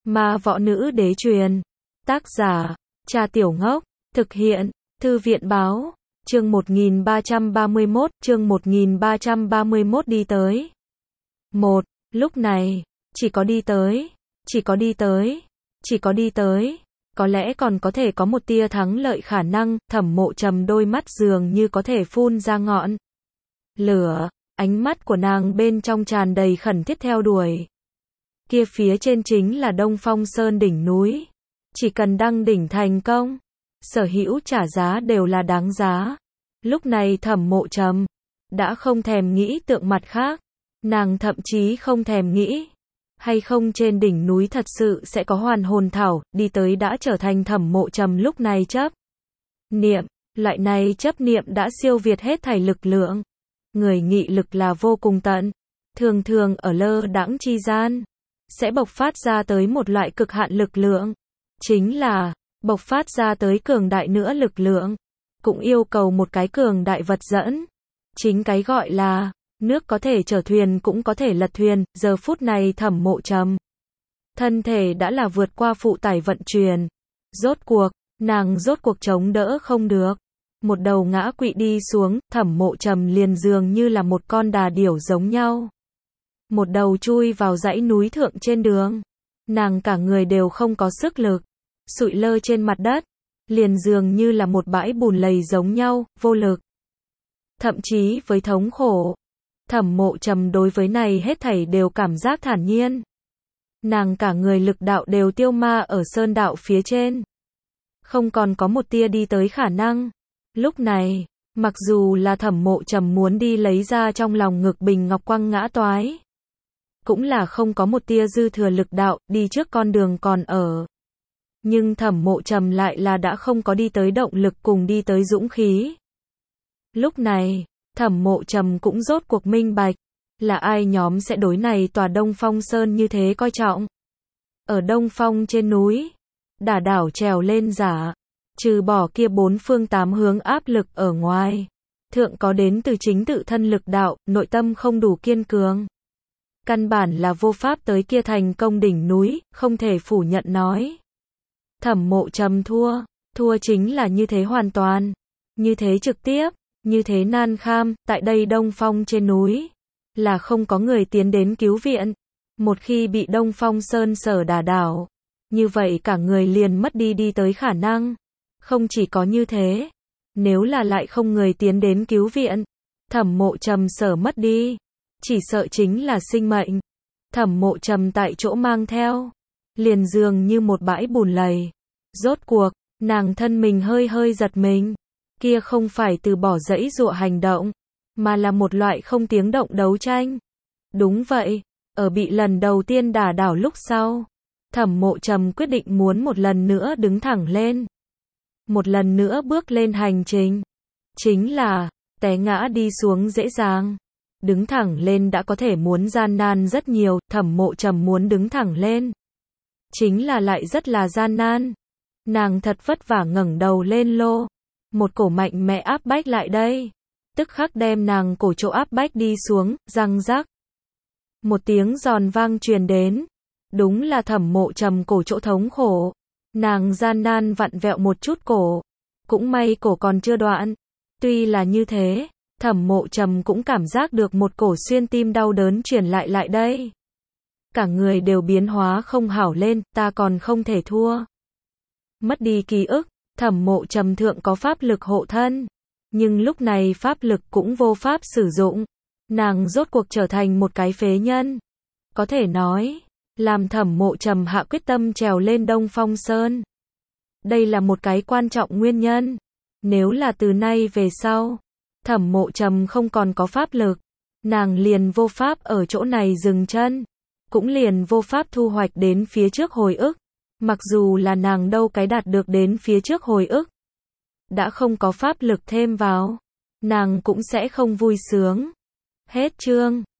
Ma Võ Nữ Đế truyền. Tác giả, Trà Tiểu Ngốc. Thực hiện, Thư viện Báo. Chương 1331 đi tới. Lúc này, chỉ có đi tới. Có lẽ còn có thể có một tia thắng lợi khả năng. Thẩm Mộ Trầm đôi mắt dường như có thể phun ra ngọn lửa. Ánh mắt của nàng bên trong tràn đầy khẩn thiết theo đuổi. Kia phía trên chính là Đông Phong Sơn đỉnh núi. Chỉ cần đăng đỉnh thành công, sở hữu trả giá đều là đáng giá. Lúc này Thẩm Mộ Trầm đã không thèm nghĩ tượng mặt khác. Nàng thậm chí không thèm nghĩ hay không trên đỉnh núi thật sự sẽ có hoàn hồn thảo. Đi tới đã trở thành Thẩm Mộ Trầm lúc này chấp niệm. Loại này chấp niệm đã siêu việt hết thảy lực lượng. Người nghị lực là vô cùng tận, thường thường ở lơ đãng chi gian sẽ bộc phát ra tới một loại cực hạn lực lượng, chính là bộc phát ra tới cường đại nữa lực lượng, cũng yêu cầu một cái cường đại vật dẫn. Chính cái gọi là nước có thể chở thuyền cũng có thể lật thuyền. Giờ phút này Thẩm Mộ Trầm thân thể đã là vượt qua phụ tải vận chuyển. Nàng rốt cuộc chống đỡ không được, một đầu ngã quỵ đi xuống. Thẩm Mộ Trầm liền dường như là một con đà điểu giống nhau, một đầu chui vào dãy núi thượng trên đường. Nàng cả người đều không có sức lực, sụi lơ trên mặt đất, liền dường như là một bãi bùn lầy giống nhau, vô lực, thậm chí với thống khổ. Thẩm Mộ Trầm đối với này hết thảy đều cảm giác thản nhiên. Nàng cả người lực đạo đều tiêu ma ở sơn đạo phía trên, không còn có một tia đi tới khả năng. Lúc này, mặc dù là Thẩm Mộ Trầm muốn đi lấy ra trong lòng ngực bình ngọc quăng ngã toái, cũng là không có một tia dư thừa lực đạo. Đi trước con đường còn ở, nhưng Thẩm Mộ Trầm lại là đã không có đi tới động lực cùng đi tới dũng khí. Lúc này, Thẩm Mộ Trầm cũng rốt cuộc minh bạch, là ai nhóm sẽ đối này tòa Đông Phong Sơn như thế coi trọng. Ở Đông Phong trên núi, đả đảo trèo lên giả, trừ bỏ kia bốn phương tám hướng áp lực ở ngoài, thượng có đến từ chính tự thân lực đạo. Nội tâm không đủ kiên cường, căn bản là vô pháp tới kia thành công đỉnh núi. Không thể phủ nhận nói, Thẩm Mộ Trầm thua chính là như thế hoàn toàn, như thế trực tiếp, như thế nan kham. Tại đây Đông Phong trên núi, là không có người tiến đến cứu viện. Một khi bị Đông Phong Sơn sở đả đảo, như vậy cả người liền mất đi tới khả năng. Không chỉ có như thế, nếu là lại không người tiến đến cứu viện, Thẩm Mộ Trầm sở mất đi, chỉ sợ chính là sinh mệnh. Thẩm Mộ Trầm tại chỗ mang theo, liền dường như một bãi bùn lầy. Rốt cuộc, nàng thân mình hơi giật mình. Kia không phải từ bỏ dãy dụa hành động, mà là một loại không tiếng động đấu tranh. Đúng vậy, ở bị lần đầu tiên đả đảo lúc sau, Thẩm Mộ Trầm quyết định muốn một lần nữa đứng thẳng lên, một lần nữa bước lên hành trình. Chính là, té ngã đi xuống dễ dàng, đứng thẳng lên đã có thể muốn gian nan rất nhiều. Thẩm Mộ Trầm muốn đứng thẳng lên, chính là lại rất là gian nan. Nàng thật vất vả ngẩng đầu lên lô, một cổ mạnh mẽ áp bách lại đây, tức khắc đem nàng cổ chỗ áp bách đi xuống. Răng rắc, một tiếng giòn vang truyền đến, đúng là Thẩm Mộ Trầm cổ chỗ thống khổ. Nàng gian nan vặn vẹo một chút cổ, cũng may cổ còn chưa đoạn. Tuy là như thế, Thẩm Mộ Trầm cũng cảm giác được một cổ xuyên tim đau đớn truyền lại đây. Cả người đều biến hóa không hảo lên. Ta còn không thể thua. Mất đi ký ức, Thẩm Mộ Trầm thượng có pháp lực hộ thân, nhưng lúc này pháp lực cũng vô pháp sử dụng. Nàng rốt cuộc trở thành một cái phế nhân. Có thể nói, làm Thẩm Mộ Trầm hạ quyết tâm trèo lên Đông Phong Sơn. Đây là một cái quan trọng nguyên nhân. Nếu là từ nay về sau, Thẩm Mộ Trầm không còn có pháp lực, nàng liền vô pháp ở chỗ này dừng chân, cũng liền vô pháp thu hoạch đến phía trước hồi ức. Mặc dù là nàng đâu cái đạt được đến phía trước hồi ức, đã không có pháp lực thêm vào, nàng cũng sẽ không vui sướng. Hết chương.